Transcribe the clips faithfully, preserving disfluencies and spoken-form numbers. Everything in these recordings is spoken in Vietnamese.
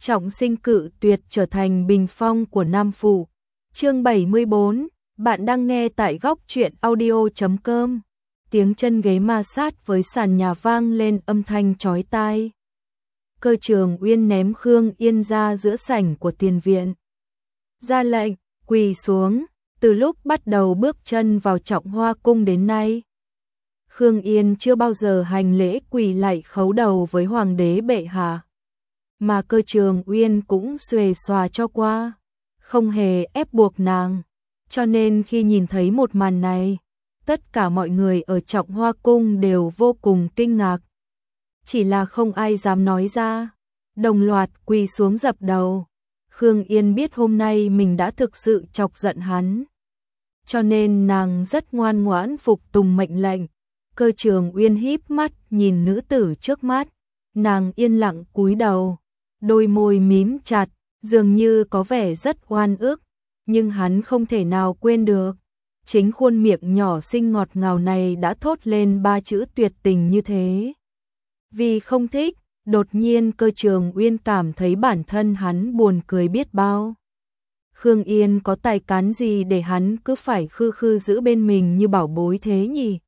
Trọng Sinh cự tuyệt trở thành bình phong của Nam Phủ. Chương bảy mươi bốn, bạn đang nghe tại góc truyện audio chấm com. Tiếng chân ghế ma sát với sàn nhà vang lên âm thanh chói tai. Cơ Trường Uyên ném Khương Yên ra giữa sảnh của tiền viện. Ra lệnh, quỳ xuống, từ lúc bắt đầu bước chân vào Trọng Hoa cung đến nay. Khương Yên chưa bao giờ hành lễ quỳ lạy khấu đầu với hoàng đế bệ hạ. Mà Cơ Trường Uyên cũng xuề xòa cho qua, không hề ép buộc nàng. Cho nên khi nhìn thấy một màn này, tất cả mọi người ở Trọng Hoa cung đều vô cùng kinh ngạc. Chỉ là không ai dám nói ra, đồng loạt quỳ xuống dập đầu. Khương Yên biết hôm nay mình đã thực sự chọc giận hắn, cho nên nàng rất ngoan ngoãn phục tùng mệnh lệnh. Cơ Trường Uyên híp mắt nhìn nữ tử trước mắt, nàng yên lặng cúi đầu, đôi môi mím chặt, dường như có vẻ rất oan ức, nhưng hắn không thể nào quên được. Chính khuôn miệng nhỏ xinh ngọt ngào này đã thốt lên ba chữ tuyệt tình như thế. Vì không thích, đột nhiên Cơ Trường Uyên cảm thấy bản thân hắn buồn cười biết bao. Khương Yên có tài cán gì để hắn cứ phải khư khư giữ bên mình như bảo bối thế nhỉ?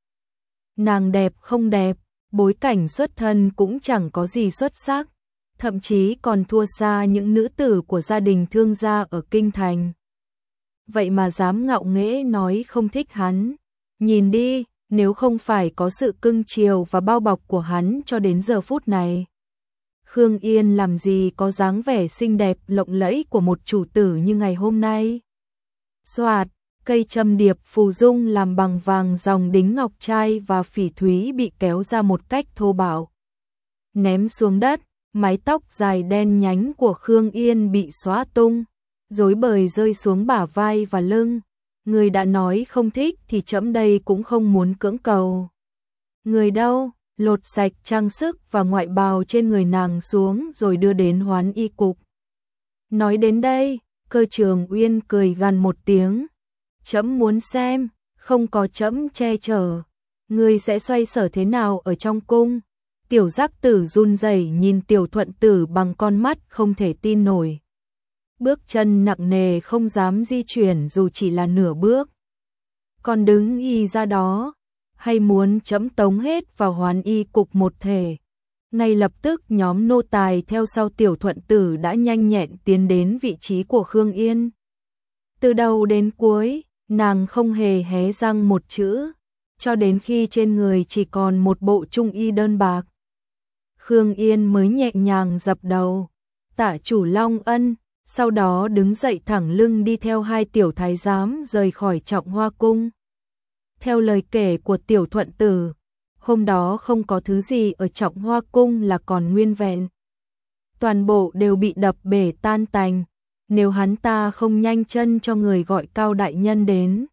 Nàng đẹp không đẹp, bối cảnh xuất thân cũng chẳng có gì xuất sắc, thậm chí còn thua xa những nữ tử của gia đình thương gia ở kinh thành. Vậy mà dám ngạo nghễ nói không thích hắn. Nhìn đi, nếu không phải có sự cưng chiều và bao bọc của hắn cho đến giờ phút này, Khương Yên làm gì có dáng vẻ xinh đẹp lộng lẫy của một chủ tử như ngày hôm nay. Soạt, cây châm điệp phù dung làm bằng vàng dòng đính ngọc trai và phỉ thúy bị kéo ra một cách thô bạo, ném xuống đất. Mái tóc dài đen nhánh của Khương Yên bị xóa tung, rối bời rơi xuống bả vai và lưng. Người đã nói không thích thì trẫm đây cũng không muốn cưỡng cầu. Người đâu, lột sạch trang sức và ngoại bào trên người nàng xuống rồi đưa đến Hoán Y cục. Nói đến đây, Cơ Trường Uyên cười gằn một tiếng. Trẫm muốn xem, không có trẫm che chở, ngươi sẽ xoay sở thế nào ở trong cung. Tiểu Giác Tử run rẩy nhìn Tiểu Thuận Tử bằng con mắt không thể tin nổi. Bước chân nặng nề không dám di chuyển dù chỉ là nửa bước. Còn đứng y ra đó, hay muốn trẫm tống hết vào Hoán Y cục một thể. Ngay lập tức nhóm nô tài theo sau Tiểu Thuận Tử đã nhanh nhẹn tiến đến vị trí của Khương Yên. Từ đầu đến cuối, nàng không hề hé răng một chữ, cho đến khi trên người chỉ còn một bộ trung y đơn bạc. Khương Yên mới nhẹ nhàng dập đầu, tạ chủ Long Ân, sau đó đứng dậy thẳng lưng đi theo hai tiểu thái giám rời khỏi Trọng Hoa cung. Theo lời kể của Tiểu Thuận Tử, hôm đó không có thứ gì ở Trọng Hoa cung là còn nguyên vẹn. Toàn bộ đều bị đập bể tan tành, nếu hắn ta không nhanh chân cho người gọi Cao đại nhân đến.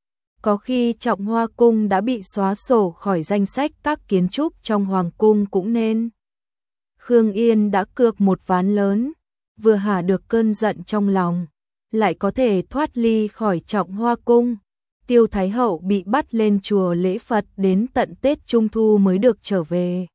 Có khi Trọng Hoa cung đã bị xóa sổ khỏi danh sách các kiến trúc trong hoàng cung cũng nên. Khương Yên đã cược một ván lớn, vừa hả được cơn giận trong lòng, lại có thể thoát ly khỏi Trọng Hoa cung. Tiêu Thái hậu bị bắt lên chùa lễ Phật đến tận Tết Trung thu mới được trở về,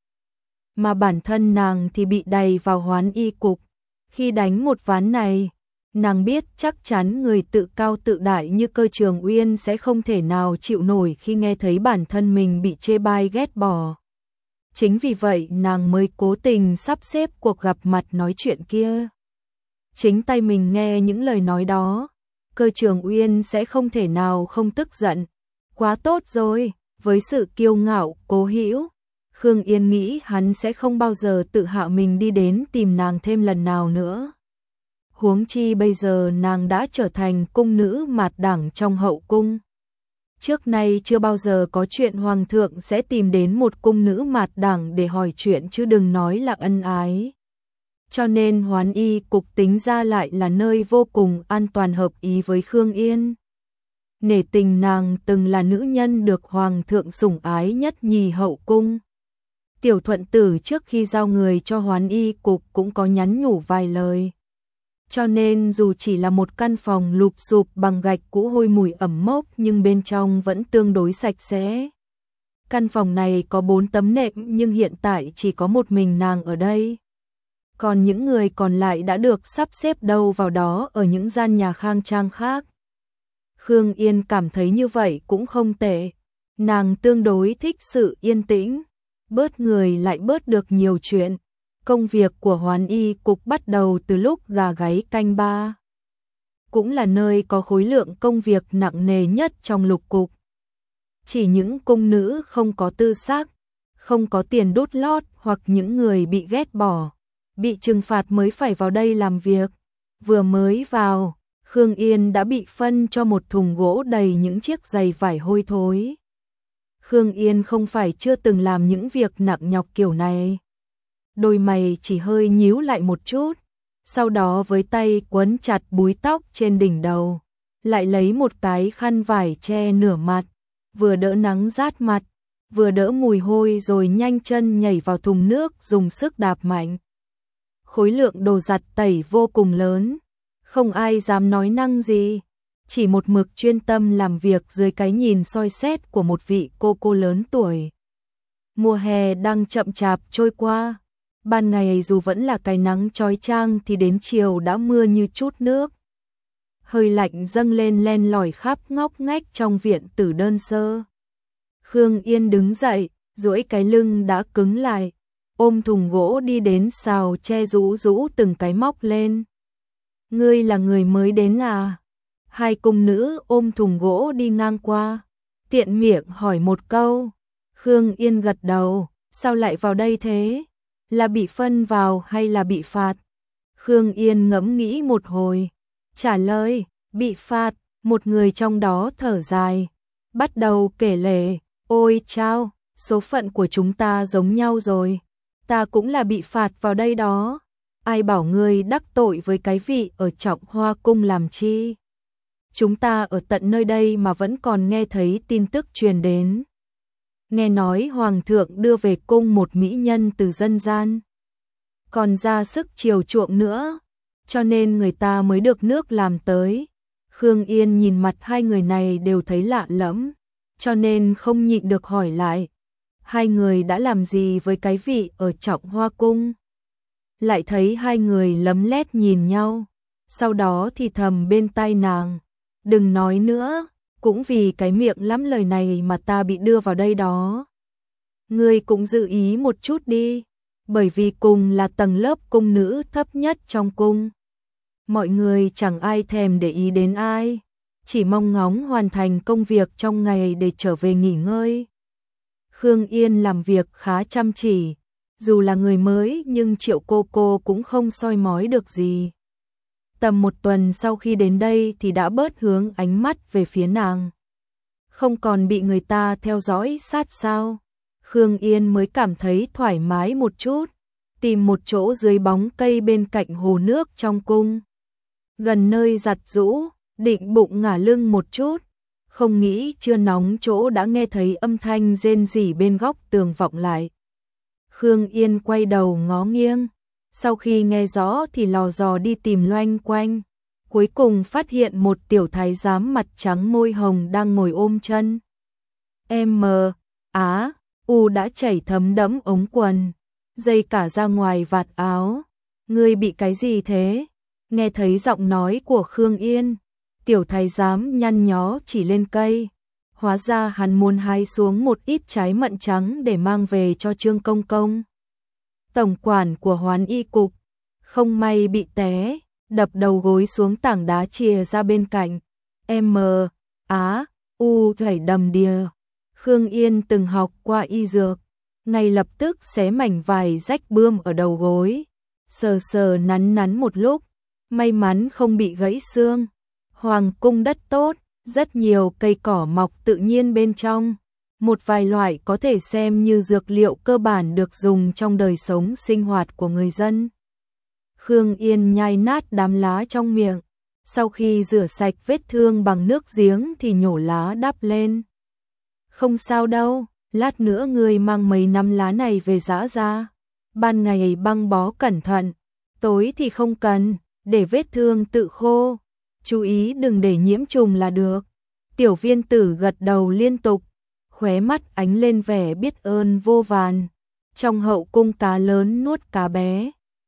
mà bản thân nàng thì bị đày vào Hoán Y cục. Khi đánh một ván này, nàng biết chắc chắn người tự cao tự đại như Cơ Trường Uyên sẽ không thể nào chịu nổi khi nghe thấy bản thân mình bị chê bai ghét bỏ. Chính vì vậy nàng mới cố tình sắp xếp cuộc gặp mặt nói chuyện kia. Chính tay mình nghe những lời nói đó, Cơ Trường Uyên sẽ không thể nào không tức giận. Quá tốt rồi, với sự kiêu ngạo, cố hữu, Khương Yên nghĩ hắn sẽ không bao giờ tự hạ mình đi đến tìm nàng thêm lần nào nữa. Huống chi bây giờ nàng đã trở thành cung nữ mạt đẳng trong hậu cung. Trước nay chưa bao giờ có chuyện hoàng thượng sẽ tìm đến một cung nữ mạt đẳng để hỏi chuyện chứ đừng nói là ân ái. Cho nên Hoán Y cục tính ra lại là nơi vô cùng an toàn hợp ý với Khương Yên. Nể tình nàng từng là nữ nhân được hoàng thượng sủng ái nhất nhì hậu cung. Tiểu Thuận Tử trước khi giao người cho Hoán Y cục cũng có nhắn nhủ vài lời. Cho nên dù chỉ là một căn phòng lụp xụp bằng gạch cũ hôi mùi ẩm mốc nhưng bên trong vẫn tương đối sạch sẽ. Căn phòng này có bốn tấm nệm nhưng hiện tại chỉ có một mình nàng ở đây. còn những người còn lại đã được sắp xếp đâu vào đó ở những gian nhà khang trang khác. Khương Yên cảm thấy như vậy cũng không tệ, nàng tương đối thích sự yên tĩnh, bớt người lại bớt được nhiều chuyện. Công việc của Hoán Y cục bắt đầu từ lúc gà gáy canh ba, cũng là nơi có khối lượng công việc nặng nề nhất trong lục cục. Chỉ những cung nữ không có tư sắc, không có tiền đút lót hoặc những người bị ghét bỏ, bị trừng phạt mới phải vào đây làm việc. Vừa mới vào, Khương Yên đã bị phân cho một thùng gỗ đầy những chiếc giày vải hôi thối. Khương Yên không phải chưa từng làm những việc nặng nhọc kiểu này. Đôi mày chỉ hơi nhíu lại một chút, sau đó với tay quấn chặt búi tóc trên đỉnh đầu, lại lấy một cái khăn vải che nửa mặt, vừa đỡ nắng rát mặt, vừa đỡ mùi hôi rồi nhanh chân nhảy vào thùng nước dùng sức đạp mạnh. Khối lượng đồ giặt tẩy vô cùng lớn, không ai dám nói năng gì, chỉ một mực chuyên tâm làm việc dưới cái nhìn soi xét của một vị cô cô lớn tuổi. Mùa hè đang chậm chạp trôi qua, ban ngày dù vẫn là cái nắng chói chang thì đến chiều đã mưa như chút nước. Hơi lạnh dâng lên len lỏi khắp ngóc ngách trong viện tử đơn sơ. Khương Yên đứng dậy, duỗi cái lưng đã cứng lại, ôm thùng gỗ đi đến xào che rũ rũ từng cái móc lên. Ngươi là người mới đến à? Hai cung nữ ôm thùng gỗ đi ngang qua, tiện miệng hỏi một câu. Khương Yên gật đầu, sao lại vào đây thế? Là bị phân vào hay là bị phạt? Khương Yên ngẫm nghĩ một hồi, trả lời, bị phạt. Một người trong đó thở dài, bắt đầu kể lể, ôi chao, số phận của chúng ta giống nhau rồi, ta cũng là bị phạt vào đây đó. Ai bảo ngươi đắc tội với cái vị ở Trọng Hoa cung làm chi? Chúng ta ở tận nơi đây mà vẫn còn nghe thấy tin tức truyền đến. Nghe nói hoàng thượng đưa về cung một mỹ nhân từ dân gian, còn ra sức chiều chuộng nữa, cho nên người ta mới được nước làm tới. Khương Yên nhìn mặt hai người này đều thấy lạ lẫm, cho nên không nhịn được hỏi lại, hai người đã làm gì với cái vị ở Trọng Hoa cung? Lại thấy hai người lấm lét nhìn nhau, sau đó thì thầm bên tai nàng, đừng nói nữa, cũng vì cái miệng lắm lời này mà ta bị đưa vào đây đó. Ngươi cũng dự ý một chút đi, bởi vì cùng là tầng lớp cung nữ thấp nhất trong cung. Mọi người chẳng ai thèm để ý đến ai, chỉ mong ngóng hoàn thành công việc trong ngày để trở về nghỉ ngơi. Khương Yên làm việc khá chăm chỉ, dù là người mới nhưng Triệu cô cô cũng không soi mói được gì. Tầm một tuần sau khi đến đây thì đã bớt hướng ánh mắt về phía nàng, không còn bị người ta theo dõi sát sao. Khương Yên mới cảm thấy thoải mái một chút, tìm một chỗ dưới bóng cây bên cạnh hồ nước trong cung, gần nơi giặt giũ, định bụng ngả lưng một chút, không nghĩ chưa nóng chỗ đã nghe thấy âm thanh rên rỉ bên góc tường vọng lại. Khương Yên quay đầu ngó nghiêng, sau khi nghe rõ thì lò dò đi tìm loanh quanh, cuối cùng phát hiện một tiểu thái giám mặt trắng môi hồng đang ngồi ôm chân. Em mờ, á, u đã chảy thấm đẫm ống quần, dây cả ra ngoài vạt áo. Ngươi bị cái gì thế? Nghe thấy giọng nói của Khương Yên, tiểu thái giám nhăn nhó chỉ lên cây. Hóa ra hắn muốn hái xuống một ít trái mận trắng để mang về cho Trương Công Công, tổng quản của Hoán Y cục. Không may bị té, đập đầu gối xuống tảng đá chìa ra bên cạnh. M, á, u chảy đầm đìa. Khương Yên từng học qua y dược, ngay lập tức xé mảnh vải rách bươm ở đầu gối, sờ sờ nắn nắn một lúc, may mắn không bị gãy xương. Hoàng cung đất tốt, rất nhiều cây cỏ mọc tự nhiên bên trong, một vài loại có thể xem như dược liệu cơ bản được dùng trong đời sống sinh hoạt của người dân. Khương Yên nhai nát đám lá trong miệng, sau khi rửa sạch vết thương bằng nước giếng thì nhổ lá đắp lên. Không sao đâu, lát nữa ngươi mang mấy nắm lá này về giã ra, ban ngày băng bó cẩn thận, tối thì không cần, để vết thương tự khô, chú ý đừng để nhiễm trùng là được. Tiểu viên tử gật đầu liên tục, khóe mắt ánh lên vẻ biết ơn vô vàn. Trong hậu cung cá lớn nuốt cá bé,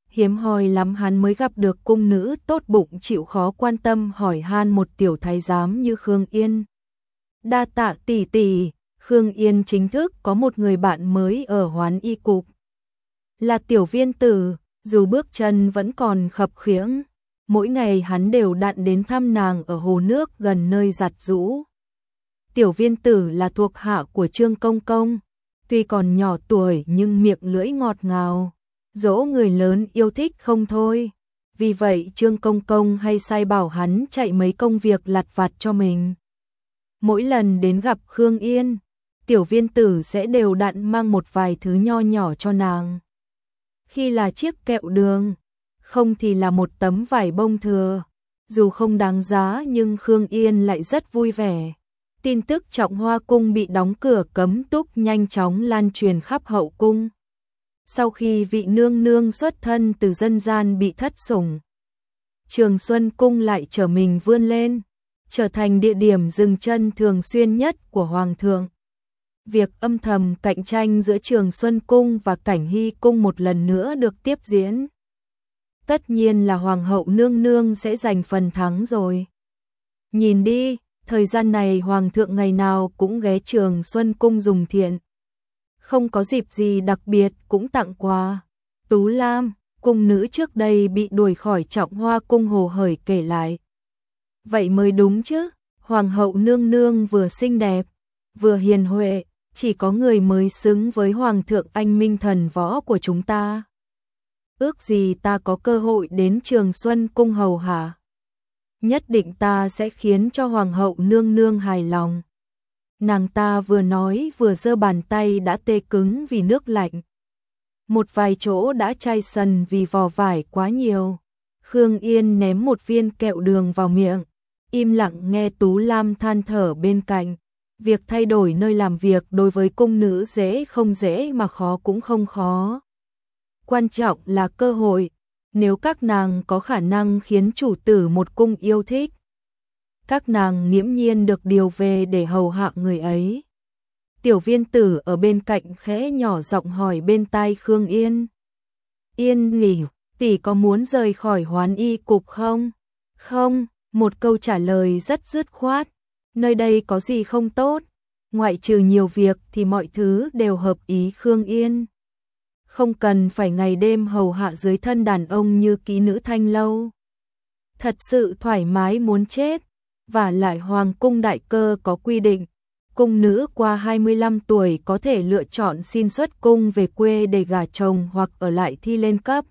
hiếm hoi lắm hắn mới gặp được cung nữ tốt bụng chịu khó quan tâm hỏi han một tiểu thái giám như Khương Yên. Đa tạ tỷ tỷ, Khương Yên chính thức có một người bạn mới ở Hoán Y cục. Là Tiểu Viên Tử, dù bước chân vẫn còn khập khiễng, mỗi ngày hắn đều đặn đến thăm nàng ở hồ nước gần nơi giặt giũ. Tiểu Viên Tử là thuộc hạ của Trương Công Công, tuy còn nhỏ tuổi nhưng miệng lưỡi ngọt ngào, dỗ người lớn yêu thích không thôi. Vì vậy Trương Công Công hay sai bảo hắn chạy mấy công việc lặt vặt cho mình. Mỗi lần đến gặp Khương Yên, Tiểu Viên Tử sẽ đều đặn mang một vài thứ nho nhỏ cho nàng. Khi là chiếc kẹo đường, không thì là một tấm vải bông thừa. Dù không đáng giá nhưng Khương Yên lại rất vui vẻ. Tin tức Trọng Hoa cung bị đóng cửa cấm túc nhanh chóng lan truyền khắp hậu cung. Sau khi vị nương nương xuất thân từ dân gian bị thất sủng, Trường Xuân cung lại trở mình vươn lên, trở thành địa điểm dừng chân thường xuyên nhất của hoàng thượng. Việc âm thầm cạnh tranh giữa Trường Xuân cung và Cảnh Hy cung một lần nữa được tiếp diễn. Tất nhiên là hoàng hậu nương nương sẽ giành phần thắng rồi. Nhìn đi, thời gian này hoàng thượng ngày nào cũng ghé Trường Xuân cung dùng thiện. Không có dịp gì đặc biệt cũng tặng quà. Tú Lam, cung nữ trước đây bị đuổi khỏi Trọng Hoa cung hồ hởi kể lại. Vậy mới đúng chứ, hoàng hậu nương nương vừa xinh đẹp, vừa hiền huệ, chỉ có người mới xứng với hoàng thượng anh minh thần võ của chúng ta. Ước gì ta có cơ hội đến Trường Xuân cung hầu hạ. Nhất định ta sẽ khiến cho hoàng hậu nương nương hài lòng. Nàng ta vừa nói vừa giơ bàn tay đã tê cứng vì nước lạnh. Một vài chỗ đã chai sần vì vò vải quá nhiều. Khương Yên ném một viên kẹo đường vào miệng, im lặng nghe Tú Lam than thở bên cạnh. Việc thay đổi nơi làm việc đối với cung nữ dễ không dễ mà khó cũng không khó. Quan trọng là cơ hội, nếu các nàng có khả năng khiến chủ tử một cung yêu thích, các nàng nghiễm nhiên được điều về để hầu hạ người ấy. Tiểu Viên Tử ở bên cạnh khẽ nhỏ giọng hỏi bên tai Khương Yên. Yên nghỉ, tỷ có muốn rời khỏi Hoán Y cục không? Không, một câu trả lời rất dứt khoát. Nơi đây có gì không tốt? Ngoại trừ nhiều việc thì mọi thứ đều hợp ý Khương Yên. Không cần phải ngày đêm hầu hạ dưới thân đàn ông như kỹ nữ Thanh Lâu. Thật sự thoải mái muốn chết. Và lại hoàng cung đại cơ có quy định, cung nữ qua hai mươi lăm tuổi có thể lựa chọn xin xuất cung về quê để gả chồng hoặc ở lại thi lên cấp.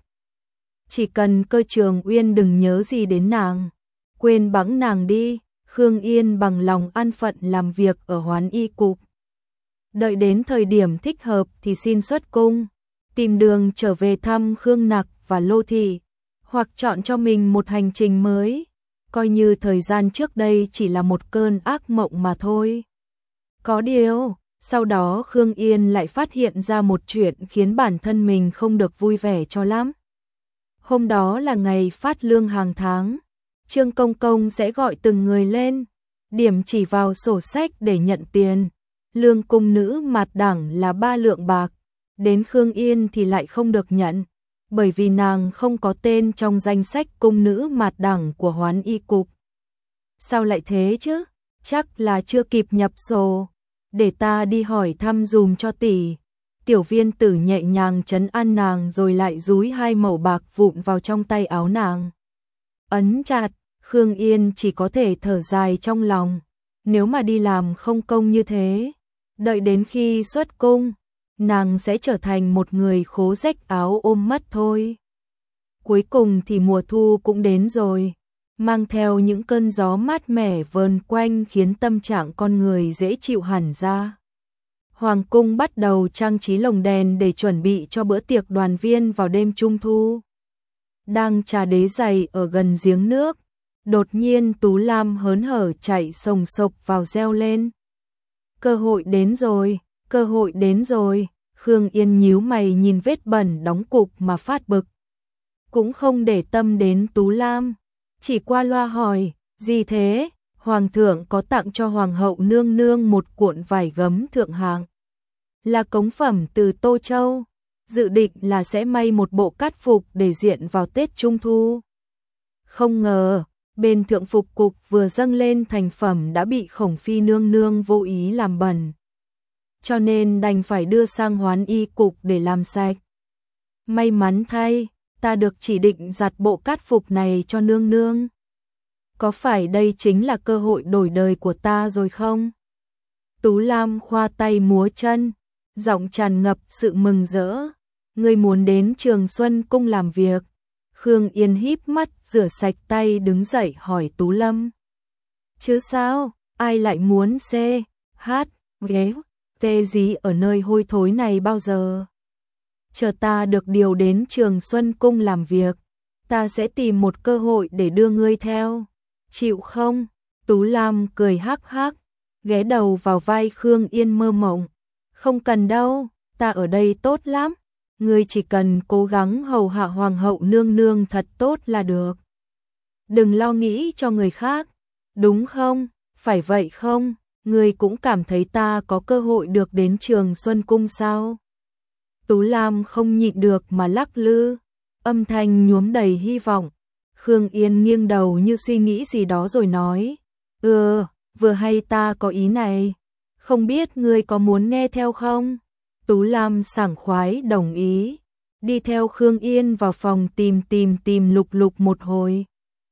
Chỉ cần Cơ Trường Uyên đừng nhớ gì đến nàng, quên bẵng nàng đi. Khương Yên bằng lòng an phận làm việc ở Hoán Y cục. Đợi đến thời điểm thích hợp thì xin xuất cung, tìm đường trở về thăm Khương Nặc và Lô Thị, hoặc chọn cho mình một hành trình mới. Coi như thời gian trước đây chỉ là một cơn ác mộng mà thôi. Có điều, sau đó Khương Yên lại phát hiện ra một chuyện khiến bản thân mình không được vui vẻ cho lắm. Hôm đó là ngày phát lương hàng tháng, Trương Công Công sẽ gọi từng người lên, điểm chỉ vào sổ sách để nhận tiền. Lương cung nữ mạt đẳng là ba lượng bạc, đến Khương Yên thì lại không được nhận. Bởi vì nàng không có tên trong danh sách cung nữ mạt đẳng của Hoán Y cục. Sao lại thế chứ? Chắc là chưa kịp nhập sổ. Để ta đi hỏi thăm dùm cho tỷ. Tiểu Viên Tử nhẹ nhàng trấn an nàng rồi lại dúi hai mẩu bạc vụn vào trong tay áo nàng. Ấn chặt, Khương Yên chỉ có thể thở dài trong lòng. Nếu mà đi làm không công như thế, đợi đến khi xuất cung, nàng sẽ trở thành một người khố rách áo ôm mất thôi. Cuối cùng thì mùa thu cũng đến rồi, mang theo những cơn gió mát mẻ vờn quanh khiến tâm trạng con người dễ chịu hẳn ra. Hoàng cung bắt đầu trang trí lồng đèn để chuẩn bị cho bữa tiệc đoàn viên vào đêm trung thu. Đang trà đế giày ở gần giếng nước, đột nhiên Tú Lam hớn hở chạy sồng sộc vào reo lên. Cơ hội đến rồi, cơ hội đến rồi. Khương Yên nhíu mày nhìn vết bẩn đóng cục mà phát bực. Cũng không để tâm đến Tú Lam, chỉ qua loa hỏi, gì thế? Hoàng thượng có tặng cho hoàng hậu nương nương một cuộn vải gấm thượng hạng. Là cống phẩm từ Tô Châu. dự định là sẽ may một bộ cát phục để diện vào Tết Trung Thu. Không ngờ, bên thượng phục cục vừa dâng lên thành phẩm đã bị Khổng Phi nương nương vô ý làm bẩn. Cho nên đành phải đưa sang Hoán Y cục để làm sạch. May mắn thay, ta được chỉ định giặt bộ cát phục này cho nương nương. Có phải đây chính là cơ hội đổi đời của ta rồi không? Tú Lam khoa tay múa chân, giọng tràn ngập sự mừng rỡ. Ngươi muốn đến Trường Xuân Cung làm việc. Khương Yên híp mắt rửa sạch tay đứng dậy hỏi Tú Lâm. Chứ sao, ai lại muốn xê, hát, ghé, tê gì ở nơi hôi thối này bao giờ? Chờ ta được điều đến Trường Xuân Cung làm việc, ta sẽ tìm một cơ hội để đưa ngươi theo. Chịu không? Tú Lam cười hắc hắc, ghé đầu vào vai Khương Yên mơ mộng. Không cần đâu, ta ở đây tốt lắm. Ngươi chỉ cần cố gắng hầu hạ hoàng hậu nương nương thật tốt là được. Đừng lo nghĩ cho người khác, đúng không? Phải vậy không? Ngươi cũng cảm thấy ta có cơ hội được đến Trường Xuân Cung sao? Tú Lam không nhịn được mà lắc lư, âm thanh nhuốm đầy hy vọng. Khương Yên nghiêng đầu như suy nghĩ gì đó rồi nói, ừ, vừa hay ta có ý này, không biết ngươi có muốn nghe theo không? Tú Lam sảng khoái đồng ý, đi theo Khương Yên vào phòng tìm tìm tìm lục lục một hồi.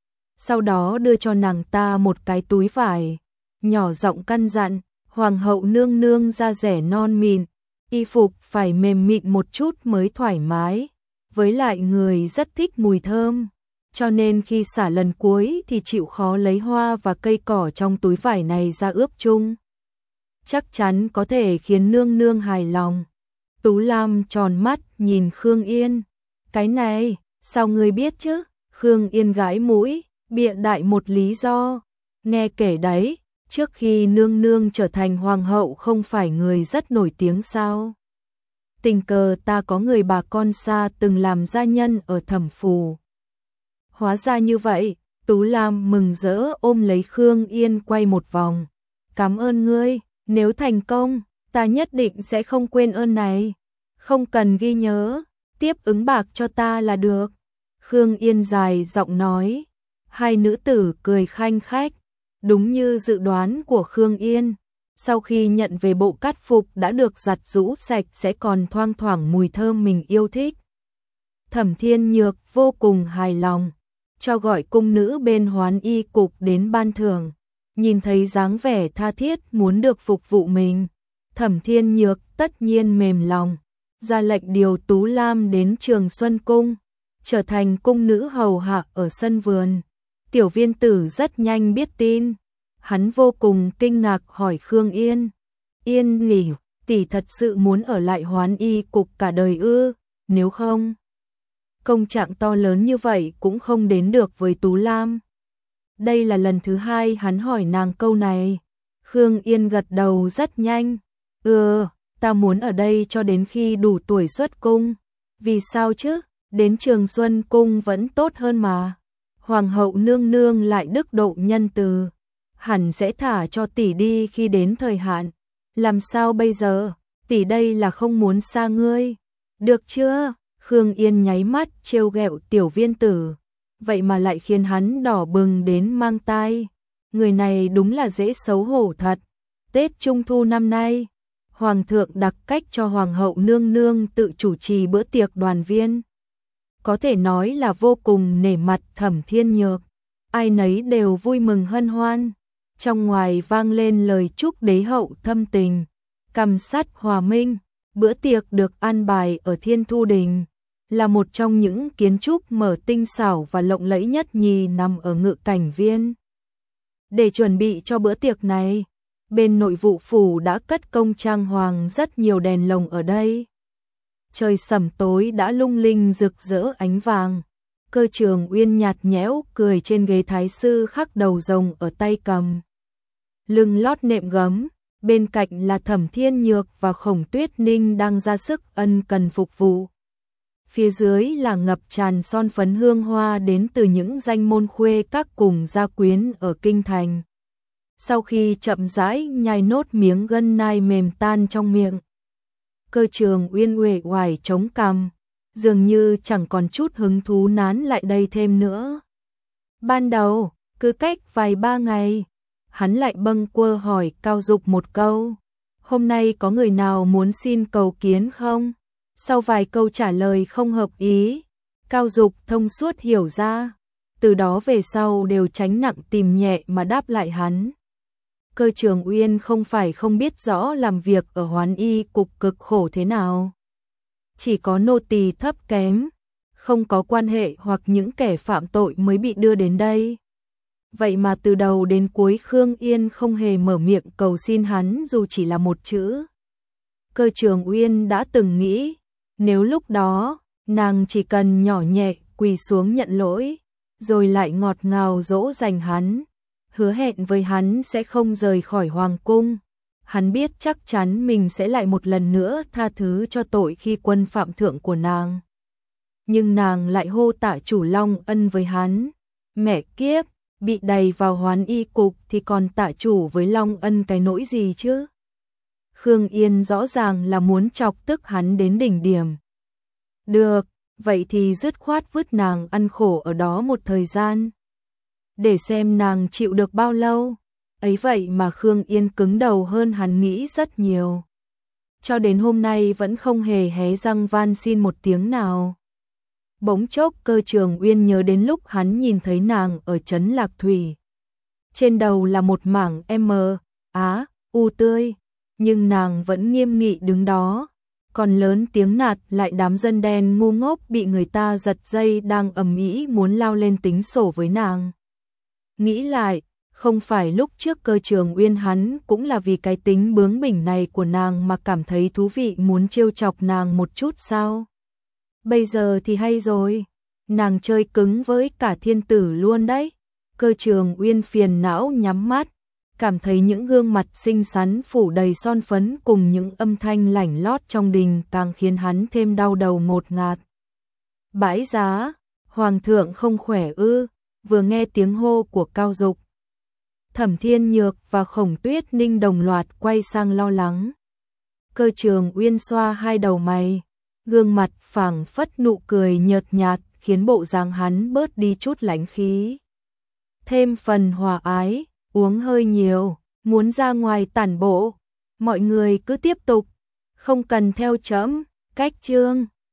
Sau đó đưa cho nàng ta một cái túi vải, nhỏ giọng căn dặn, hoàng hậu nương nương da rẻ non mịn, y phục phải mềm mịn một chút mới thoải mái, với lại người rất thích mùi thơm, cho nên khi xả lần cuối thì chịu khó lấy hoa và cây cỏ trong túi vải này ra ướp chung. Chắc chắn có thể khiến nương nương hài lòng. Tú Lam tròn mắt nhìn Khương Yên. Cái này, sao ngươi biết chứ? Khương Yên gãi mũi, bịa đại một lý do. Nghe kể đấy, trước khi nương nương trở thành hoàng hậu không phải người rất nổi tiếng sao? Tình cờ ta có người bà con xa từng làm gia nhân ở Thẩm Phủ. Hóa ra như vậy, Tú Lam mừng rỡ ôm lấy Khương Yên quay một vòng. Cảm ơn ngươi, nếu thành công, ta nhất định sẽ không quên ơn này. Không cần ghi nhớ, tiếp ứng bạc cho ta là được. Khương Yên dài giọng nói. Hai nữ tử cười khanh khách. Đúng như dự đoán của Khương Yên, sau khi nhận về bộ cát phục đã được giặt rũ sạch sẽ còn thoang thoảng mùi thơm mình yêu thích. Thẩm Thiên Nhược vô cùng hài lòng, cho gọi cung nữ bên Hoán Y cục đến ban thưởng. Nhìn thấy dáng vẻ tha thiết muốn được phục vụ mình, Thẩm Thiên Nhược tất nhiên mềm lòng, ra lệnh điều Tú Lam đến Trường Xuân Cung, trở thành cung nữ hầu hạ ở sân vườn. Tiểu Viên Tử rất nhanh biết tin, hắn vô cùng kinh ngạc hỏi Khương Yên. Yên nhỉ, tỷ thật sự muốn ở lại Hoán Y cục cả đời ư? Nếu không, công trạng to lớn như vậy cũng không đến được với Tú Lam. Đây là lần thứ hai hắn hỏi nàng câu này. Khương Yên gật đầu rất nhanh. Ừ, ta muốn ở đây cho đến khi đủ tuổi xuất cung. Vì sao chứ? Đến Trường Xuân Cung vẫn tốt hơn mà. Hoàng hậu nương nương lại đức độ nhân từ, hẳn sẽ thả cho tỷ đi khi đến thời hạn. Làm sao bây giờ? Tỷ đây là không muốn xa ngươi. Được chưa? Khương Yên nháy mắt trêu ghẹo Tiểu Viên Tử, vậy mà lại khiến hắn đỏ bừng đến mang tai. Người này đúng là dễ xấu hổ thật. Tết Trung Thu năm nay, Hoàng thượng đặc cách cho Hoàng hậu nương nương tự chủ trì bữa tiệc đoàn viên. Có thể nói là vô cùng nể mặt Thẩm Thiên Nhược. Ai nấy đều vui mừng hân hoan. Trong ngoài vang lên lời chúc đế hậu thâm tình, cằm sát hòa minh. Bữa tiệc được an bài ở Thiên Thu Đình, là một trong những kiến trúc mở tinh xảo và lộng lẫy nhất nhì nằm ở Ngự Cảnh Viên. Để chuẩn bị cho bữa tiệc này, bên nội vụ phủ đã cất công trang hoàng rất nhiều đèn lồng ở đây. Trời sẩm tối đã lung linh rực rỡ ánh vàng. Cơ Trường Uyên nhạt nhẽo cười trên ghế thái sư khắc đầu rồng ở tay cầm. Lưng lót nệm gấm, bên cạnh là Thẩm Thiên Nhược và Khổng Tuyết Ninh đang ra sức ân cần phục vụ. Phía dưới là ngập tràn son phấn hương hoa đến từ những danh môn khuê các cùng gia quyến ở kinh thành. Sau khi chậm rãi nhai nốt miếng gân nai mềm tan trong miệng, Cơ Trường Uyên uể oải chống cằm, dường như chẳng còn chút hứng thú nán lại đây thêm nữa. Ban đầu, cứ cách vài ba ngày, hắn lại bâng quơ hỏi Cao Dục một câu. Hôm nay có người nào muốn xin cầu kiến không? Sau vài câu trả lời không hợp ý, Cao Dục thông suốt hiểu ra. Từ đó về sau đều tránh nặng tìm nhẹ mà đáp lại hắn. Cơ Trường Uyên không phải không biết rõ làm việc ở Hoán Y cục cực khổ thế nào. Chỉ có nô tỳ thấp kém, không có quan hệ hoặc những kẻ phạm tội mới bị đưa đến đây. Vậy mà từ đầu đến cuối Khương Yên không hề mở miệng cầu xin hắn dù chỉ là một chữ. Cơ Trường Uyên đã từng nghĩ, nếu lúc đó, nàng chỉ cần nhỏ nhẹ quỳ xuống nhận lỗi, rồi lại ngọt ngào dỗ dành hắn, hứa hẹn với hắn sẽ không rời khỏi hoàng cung. Hắn biết chắc chắn mình sẽ lại một lần nữa tha thứ cho tội khi quân phạm thượng của nàng. Nhưng nàng lại hô tạ chủ Long Ân với hắn. Mẹ kiếp, bị đầy vào Hoán Y cục thì còn tạ chủ với Long Ân cái nỗi gì chứ? Khương Yên rõ ràng là muốn chọc tức hắn đến đỉnh điểm. Được, vậy thì dứt khoát vứt nàng ăn khổ ở đó một thời gian. Để xem nàng chịu được bao lâu. Ấy vậy mà Khương Yên cứng đầu hơn hắn nghĩ rất nhiều. Cho đến hôm nay vẫn không hề hé răng van xin một tiếng nào. Bỗng chốc Cơ Trường Uyên nhớ đến lúc hắn nhìn thấy nàng ở trấn Lạc Thủy. Trên đầu là một mảng M, Á, U tươi, nhưng nàng vẫn nghiêm nghị đứng đó. Còn lớn tiếng nạt lại đám dân đen ngu ngốc bị người ta giật dây đang ầm ĩ muốn lao lên tính sổ với nàng. Nghĩ lại, không phải lúc trước Cơ Trường Uyên hắn cũng là vì cái tính bướng bỉnh này của nàng mà cảm thấy thú vị muốn trêu chọc nàng một chút sao? Bây giờ thì hay rồi, nàng chơi cứng với cả thiên tử luôn đấy. Cơ Trường Uyên phiền não nhắm mắt, cảm thấy những gương mặt xinh xắn phủ đầy son phấn cùng những âm thanh lảnh lót trong đình càng khiến hắn thêm đau đầu ngột ngạt. Bãi giá, hoàng thượng không khỏe ư? Vừa nghe tiếng hô của Cao Dục, Thẩm Thiên Nhược và Khổng Tuyết Ninh đồng loạt quay sang lo lắng. Cơ Trường Uyên xoa hai đầu mày, gương mặt phảng phất nụ cười nhợt nhạt khiến bộ dáng hắn bớt đi chút lãnh khí. Thêm phần hòa ái, uống hơi nhiều, muốn ra ngoài tản bộ, mọi người cứ tiếp tục, không cần theo chấm, cách chương.